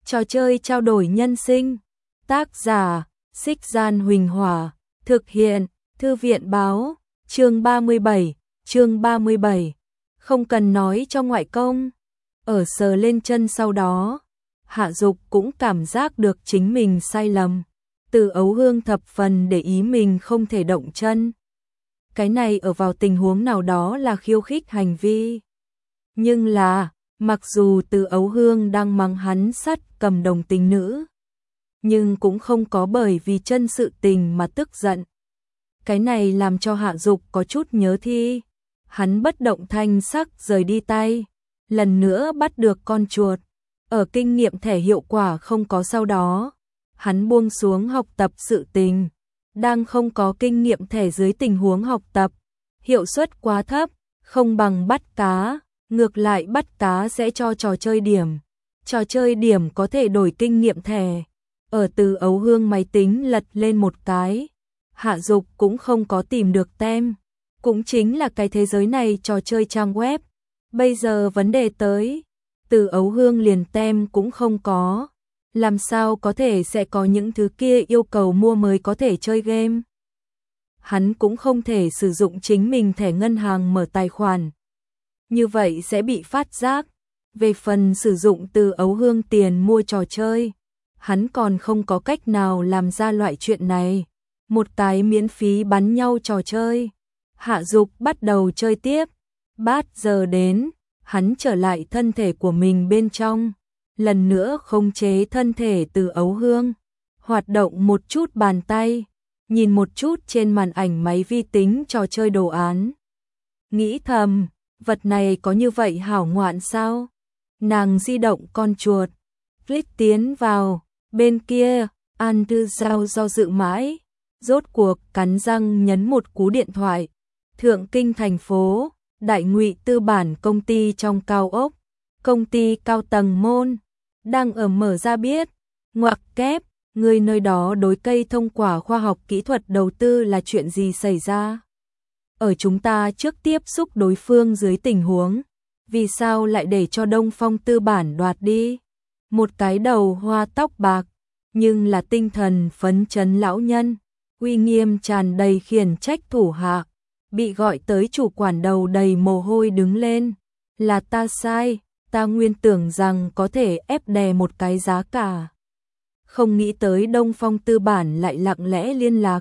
Trò chơi trao đổi nhân sinh. Tác giả: Xích Gian Huỳnh Hỏa. Thực hiện: Thư viện báo. Chương 37. Không cần nói cho ngoại công. Ở sờ lên chân sau đó, Hạ Dục cũng cảm giác được chính mình sai lầm. Từ Ấu Hương thập phần để ý mình không thể động chân. Cái này ở vào tình huống nào đó là khiêu khích hành vi. Nhưng là, mặc dù Từ Ấu Hương đang mắng hắn sắt cầm đồng tính nữ, nhưng cũng không có bởi vì chân sự tình mà tức giận. Cái này làm cho Hạ Dục có chút nhớ thi. Hắn bất động thanh sắc rời đi tay, lần nữa bắt được con chuột. Ở kinh nghiệm thẻ hiệu quả không có sau đó, hắn buông xuống học tập sự tình. Đang không có kinh nghiệm thẻ dưới tình huống học tập, hiệu suất quá thấp, không bằng bắt cá. Ngược lại bắt cá sẽ cho trò chơi điểm. Trò chơi điểm có thể đổi kinh nghiệm thẻ. Ở Từ Ấu Hương máy tính lật lên một cái, Hạ Dục cũng không có tìm được tem. Cũng chính là cái thế giới này trò chơi trang web. Bây giờ vấn đề tới, Từ Ấu Hương liền tem cũng không có. Làm sao có thể sẽ có những thứ kia yêu cầu mua mới có thể chơi game. Hắn cũng không thể sử dụng chính mình thẻ ngân hàng mở tài khoản. Như vậy sẽ bị phát giác. Về phần sử dụng Từ Ấu Hương tiền mua trò chơi, hắn còn không có cách nào làm ra loại chuyện này. Một cái miễn phí bắn nhau trò chơi. Hạ Dục bắt đầu chơi tiếp. Bát giờ đến, hắn trở lại thân thể của mình bên trong. Lần nữa khống chế thân thể Từ Ấu Hương. Hoạt động một chút bàn tay. Nhìn một chút trên màn ảnh máy vi tính trò chơi đồ án. Nghĩ thầm, vật này có như vậy hảo ngoạn sao? Nàng di động con chuột, click tiến vào, bên kia, An Tư Giao do dự mãi, rốt cuộc cắn răng nhấn một cú điện thoại. Thượng Kinh thành phố, Đại Ngụy Tư bản công ty trong cao ốc, công ty cao tầng môn, đang ở mở ra biết, ngoặc kép, người nơi đó đối cây thông quả khoa học kỹ thuật đầu tư là chuyện gì xảy ra? Ở chúng ta trước tiếp xúc đối phương dưới tình huống, vì sao lại để cho Đông Phong Tư bản đoạt đi? Một cái đầu hoa tóc bạc, nhưng là tinh thần phấn chấn lão nhân, uy nghiêm tràn đầy khiển trách thủ hạ, bị gọi tới chủ quản đầu đầy mồ hôi đứng lên. Là ta sai, ta nguyên tưởng rằng có thể ép đè một cái giá cả. Không nghĩ tới Đông Phong Tư bản lại lặng lẽ liên lạc.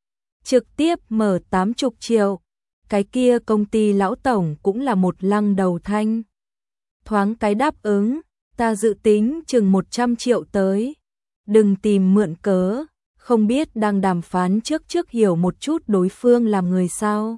Trực tiếp mở 80 triệu. Cái kia công ty lão tổng cũng là một lăng đầu thanh. Thoáng cái đáp ứng, ta dự tính chừng 100 triệu tới. Đừng tìm mượn cớ, không biết đang đàm phán trước hiểu một chút đối phương làm người sao.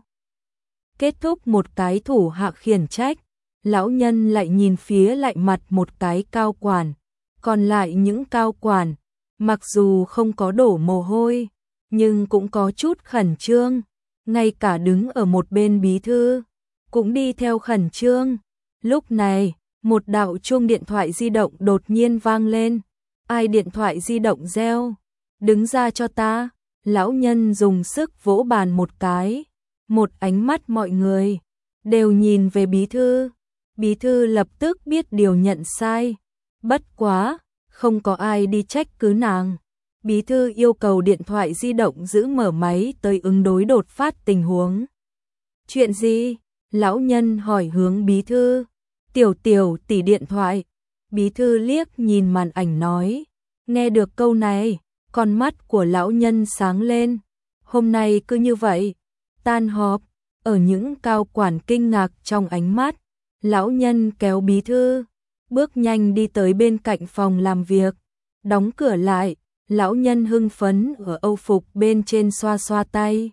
Kết thúc một cái thủ hạ khiển trách, lão nhân lại nhìn phía lại mặt một cái cao quản. Còn lại những cao quản, mặc dù không có đổ mồ hôi, nhưng cũng có chút khẩn trương. Ngay cả đứng ở một bên bí thư, cũng đi theo khẩn trương. Lúc này, một đạo chuông điện thoại di động đột nhiên vang lên. Ai điện thoại di động reo? Đứng ra cho ta. Lão nhân dùng sức vỗ bàn một cái. Một ánh mắt mọi người đều nhìn về bí thư. Bí thư lập tức biết điều nhận sai. Bất quá, không có ai đi trách cứ nàng. Bí thư yêu cầu điện thoại di động giữ mở máy tới ứng đối đột phát tình huống. Chuyện gì? Lão nhân hỏi hướng bí thư. Tiểu tỷ điện thoại. Bí thư liếc nhìn màn ảnh nói. Nghe được câu này, con mắt của lão nhân sáng lên. Hôm nay cứ như vậy. Tan họp, ở những cao quản kinh ngạc trong ánh mắt, lão nhân kéo bí thư, bước nhanh đi tới bên cạnh phòng làm việc, đóng cửa lại. Lão nhân hưng phấn ở âu phục bên trên xoa xoa tay.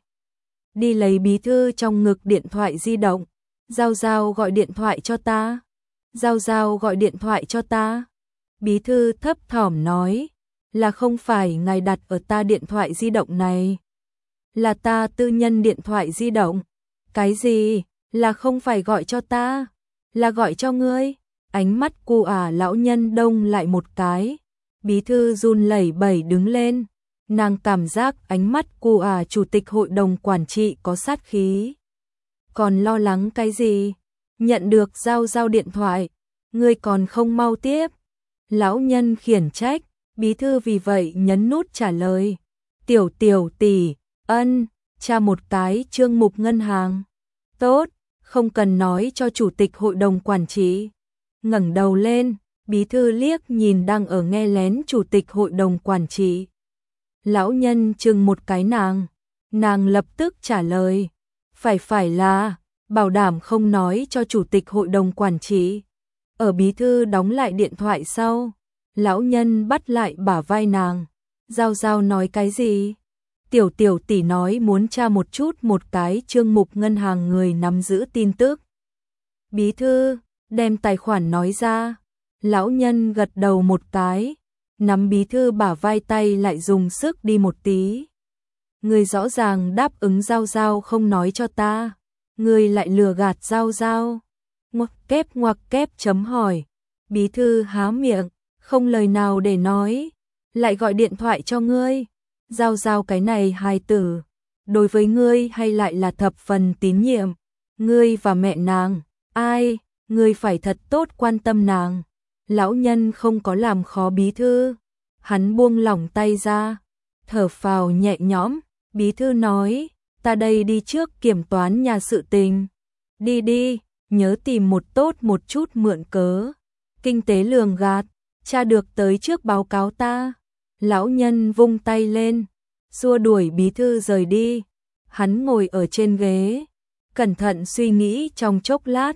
Đi lấy bí thư trong ngực điện thoại di động. Giao gọi điện thoại cho ta. Giao gọi điện thoại cho ta. Bí thư thấp thỏm nói. Là không phải ngài đặt ở ta điện thoại di động này. Là ta tư nhân điện thoại di động. Cái gì? Là không phải gọi cho ta. Là gọi cho ngươi. Ánh mắt cu lão nhân đông lại một cái. Bí thư run lẩy bẩy đứng lên. Nàng cảm giác ánh mắt cu chủ tịch hội đồng quản trị có sát khí. Còn lo lắng cái gì? Nhận được giao điện thoại. Ngươi còn không mau tiếp. Lão nhân khiển trách, bí thư vì vậy nhấn nút trả lời. Tiểu tỷ, ân, tra một cái chương mục ngân hàng. Tốt, không cần nói cho chủ tịch hội đồng quản trị. Ngẩng đầu lên, bí thư liếc nhìn đang ở nghe lén chủ tịch hội đồng quản trị. Lão nhân chừng một cái nàng lập tức trả lời. Phải là, bảo đảm không nói cho chủ tịch hội đồng quản trị. Ở bí thư đóng lại điện thoại sau, lão nhân bắt lại bả vai nàng. Giao nói cái gì? Tiểu tỷ nói muốn tra một chút một cái chương mục ngân hàng người nắm giữ tin tức. Bí thư, đem tài khoản nói ra. Lão nhân gật đầu một cái, nắm bí thư bả vai tay lại dùng sức đi một tí. Người rõ ràng đáp ứng Giao không nói cho ta. Người lại lừa gạt Giao. Ngoặc kép chấm hỏi. Bí thư há miệng, không lời nào để nói. Lại gọi điện thoại cho ngươi. Giao cái này hài tử. Đối với ngươi hay lại là thập phần tín nhiệm. Ngươi và mẹ nàng, ai, ngươi phải thật tốt quan tâm nàng. Lão nhân không có làm khó bí thư. Hắn buông lỏng tay ra, thở phào nhẹ nhõm. Bí thư nói, ta đây đi trước kiểm toán nhà sự tình. Đi, nhớ tìm một chút mượn cớ. Kinh tế lường gạt, tra được tới trước báo cáo ta. Lão nhân vung tay lên, xua đuổi bí thư rời đi. Hắn ngồi ở trên ghế, cẩn thận suy nghĩ trong chốc lát.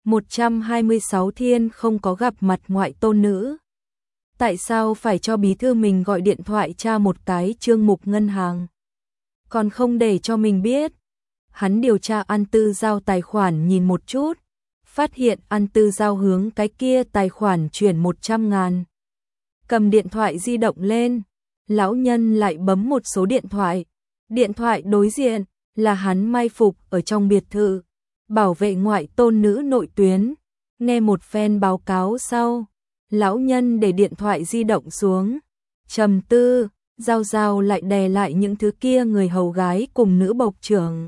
126 thiên không có gặp mặt ngoại tôn nữ. Tại sao phải cho bí thư mình gọi điện thoại tra một cái chương mục ngân hàng? Còn không để cho mình biết. Hắn điều tra An Tư Giao tài khoản nhìn một chút, phát hiện An Tư Giao hướng cái kia tài khoản chuyển 100.000. Cầm điện thoại di động lên, lão nhân lại bấm một số điện thoại. Điện thoại đối diện là hắn mai phục ở trong biệt thự, bảo vệ ngoại tôn nữ nội tuyến. Nghe một phen báo cáo sau, lão nhân để điện thoại di động xuống, trầm tư. Giao lại đè lại những thứ kia người hầu gái cùng nữ bộc trưởng.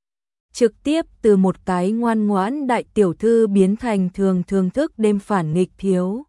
Trực tiếp từ một cái ngoan ngoãn đại tiểu thư biến thành thường thức đêm phản nghịch thiếu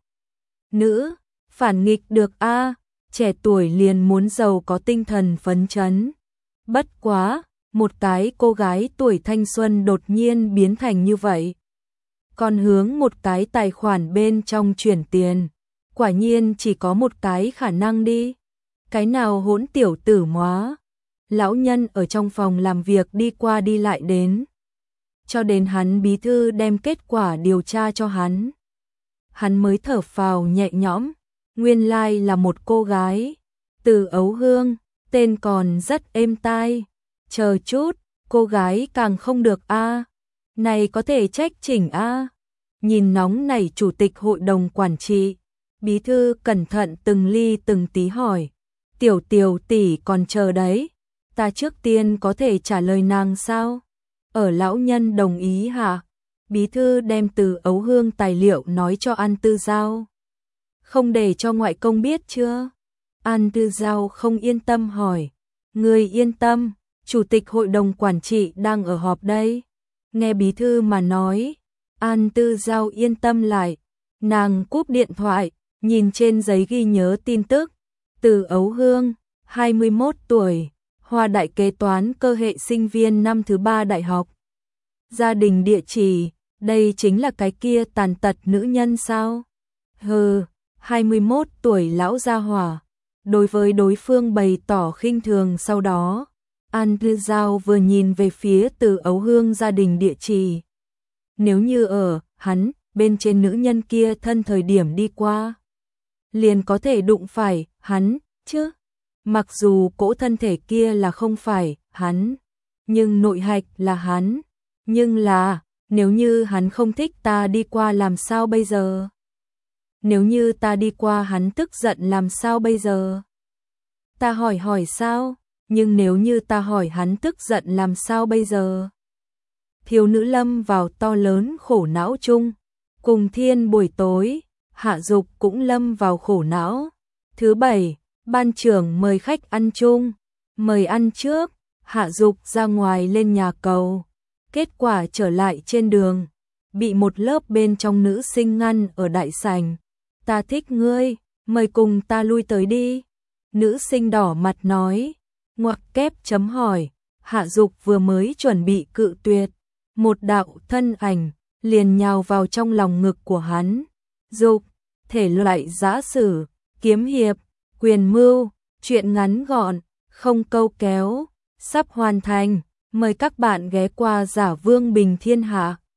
nữ. Phản nghịch được a, trẻ tuổi liền muốn giàu có tinh thần phấn chấn. Bất quá, một cái cô gái tuổi thanh xuân đột nhiên biến thành như vậy. Còn hướng một cái tài khoản bên trong chuyển tiền, quả nhiên chỉ có một cái khả năng đi. Cái nào hỗn tiểu tử móa. Lão nhân ở trong phòng làm việc đi qua đi lại đến. Cho đến hắn bí thư đem kết quả điều tra cho hắn. Hắn mới thở phào nhẹ nhõm. Nguyên lai là một cô gái. Từ Ấu Hương, tên còn rất êm tai. Chờ chút, cô gái càng không được a. Này có thể trách chỉnh a. Nhìn nóng nảy chủ tịch hội đồng quản trị, bí thư cẩn thận từng ly từng tí hỏi. Tiểu tỷ còn chờ đấy, ta trước tiên có thể trả lời nàng sao? Ở lão nhân đồng ý hả? Bí thư đem từ Ấu Hương tài liệu nói cho An Tư Giao. Không để cho ngoại công biết chưa? An Tư Giao không yên tâm hỏi. Người yên tâm, chủ tịch hội đồng quản trị đang ở họp đây. Nghe bí thư mà nói, An Tư Giao yên tâm lại. Nàng cúp điện thoại, nhìn trên giấy ghi nhớ tin tức. Từ Ấu Hương, 21 tuổi, Hoa Đại kế toán cơ hệ sinh viên năm thứ 3 đại học. Gia đình địa chỉ, đây chính là cái kia tàn tật nữ nhân sao? 21 tuổi lão gia hỏa. Đối với đối phương bày tỏ khinh thường sau đó, An Tư Giao vừa nhìn về phía Từ Ấu Hương gia đình địa chỉ. Nếu như ở, hắn, bên trên nữ nhân kia thân thời điểm đi qua, liền có thể đụng phải hắn, chứ. Mặc dù cỗ thân thể kia là không phải hắn, nhưng nội hạch là hắn. Nhưng là, nếu như hắn không thích ta đi qua làm sao bây giờ? Nếu như ta đi qua hắn tức giận làm sao bây giờ? Ta hỏi sao? Nhưng nếu như ta hỏi hắn tức giận làm sao bây giờ? Thiếu nữ lâm vào to lớn khổ não chung. Cùng thiên buổi tối, Hạ Dục cũng lâm vào khổ não. Thứ bảy, ban trưởng mời khách ăn chung. Mời ăn trước, Hạ Dục ra ngoài lên nhà cầu. Kết quả trở lại trên đường, bị một lớp bên trong nữ sinh ngăn ở đại sảnh. ta thích ngươi, mời cùng ta lui tới đi. Nữ sinh đỏ mặt nói, ngoặc kép chấm hỏi, Hạ Dục vừa mới chuẩn bị cự tuyệt, một đạo thân ảnh liền nhào vào trong lòng ngực của hắn. Dục, thể loại giã sử, kiếm hiệp, quyền mưu, truyện ngắn gọn, không câu kéo, sắp hoàn thành. Mời các bạn ghé qua Giả Vương Bình Thiên Hạ.